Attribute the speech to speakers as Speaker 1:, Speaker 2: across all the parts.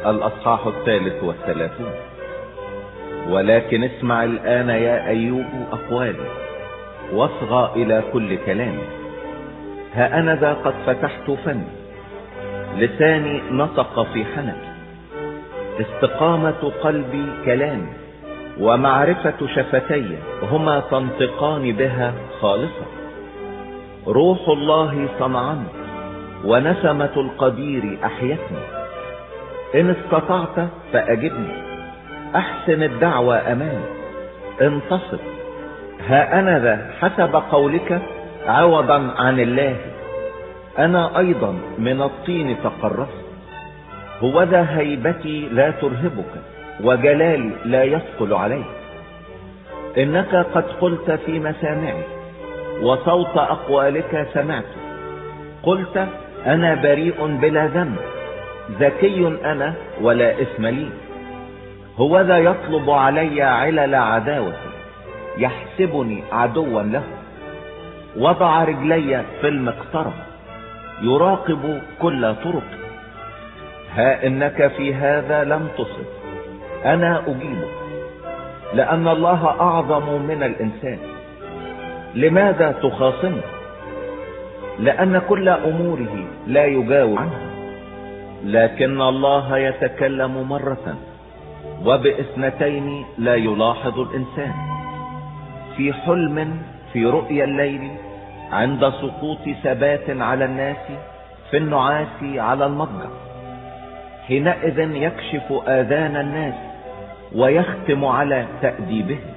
Speaker 1: الأصحاح 33. ولكن اسمع الآن يا أيوب أقوالي، واصغى إلى كل كلامي. ها أنا ذا قد فتحت فمي، لساني نطق في حنكي. استقامة قلبي كلامي، ومعرفة شفتي هما تنطقان بها خالصة. روح الله صنعني، ونسمة القدير أحيتني. إن استطعت فأجبني، أحسن الدعوة أمامي. انتصر، ها أنا ذا حسب قولك عوضا عن الله. أنا أيضا من الطين تقرصت. هو ذا هيبتي لا ترهبك، وجلالي لا يثقل عليك. إنك قد قلت في مسامعي، وصوت أقوالك سمعت. قلت أنا بريء بلا ذنب، ذكي أنا ولا إثم لي. هو ذا يطلب علي علل عداوة، يحسبني عدوا له. وضع رجلي في المقطرة، يراقب كل طرق. ها إنك في هذا لم تصب، أنا أجيبك، لأن الله أعظم من الإنسان. لماذا تخاصمه؟ لأن كل أموره لا يجاوب عنها. لكن الله يتكلم مرة، وبإثنتين لا يلاحظ الإنسان. في حلم، في رؤيا الليل، عند سقوط ثبات على الناس، في النعاس على المضجع. حينئذ يكشف آذان الناس، ويختم على تأديبهم،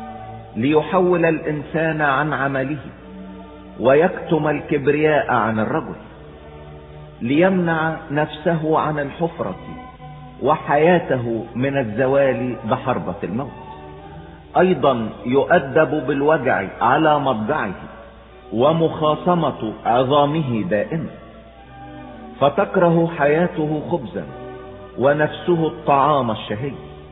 Speaker 1: ليحول الإنسان عن عمله، ويكتم الكبرياء عن الرجل، ليمنع نفسه عن الحفرة، وحياته من الزوال بحربة الموت. أيضا يؤدب بالوجع على مضجعه، ومخاصمة عظامه دائما. فتكره حياته خبزا، ونفسه الطعام الشهي.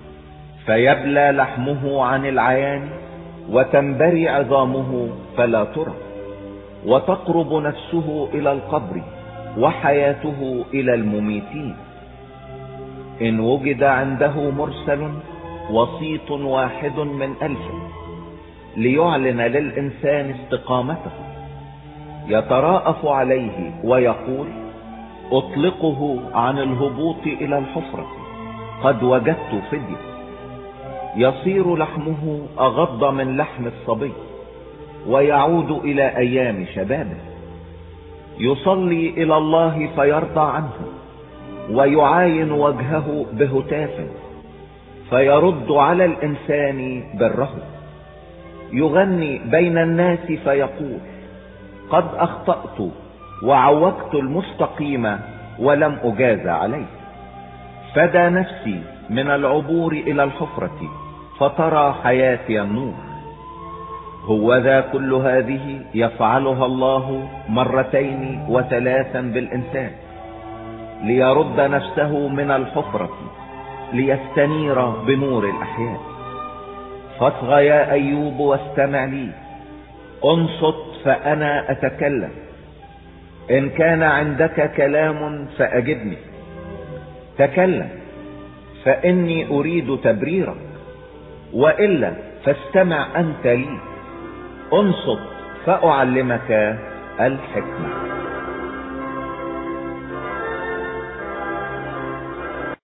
Speaker 1: فيبلى لحمه عن العيان، وتنبري عظامه فلا ترى. وتقرب نفسه إلى القبر، وحياته إلى المميتين. إن وجد عنده مرسل، وسيط واحد من 1000، ليعلن للإنسان استقامته. يتراءف عليه ويقول أطلقه عن الهبوط إلى الحفرة، قد وجدت فدية. يصير لحمه أغض من لحم الصبي، ويعود إلى أيام شبابه. يصلي إلى الله فيرضى عنه، ويعاين وجهه بهتاف، فيرد على الإنسان بره. يغني بين الناس فيقول قد أخطأت، وعوجت المستقيم ولم أجاز عليه. فدى نفسي من العبور إلى الحفرة، فترى حياتي النور. هو ذا كل هذه يفعلها الله 2 و3 بالإنسان، ليرد نفسه من الحفرة، ليستنير بنور الأحياء. فاصغ يا أيوب واستمع لي، انصت فأنا أتكلم. إن كان عندك كلام فأجبني، تكلم فإني أريد تبريرك، وإلا فاستمع أنت لي. انصت فأعلمك الحكمة.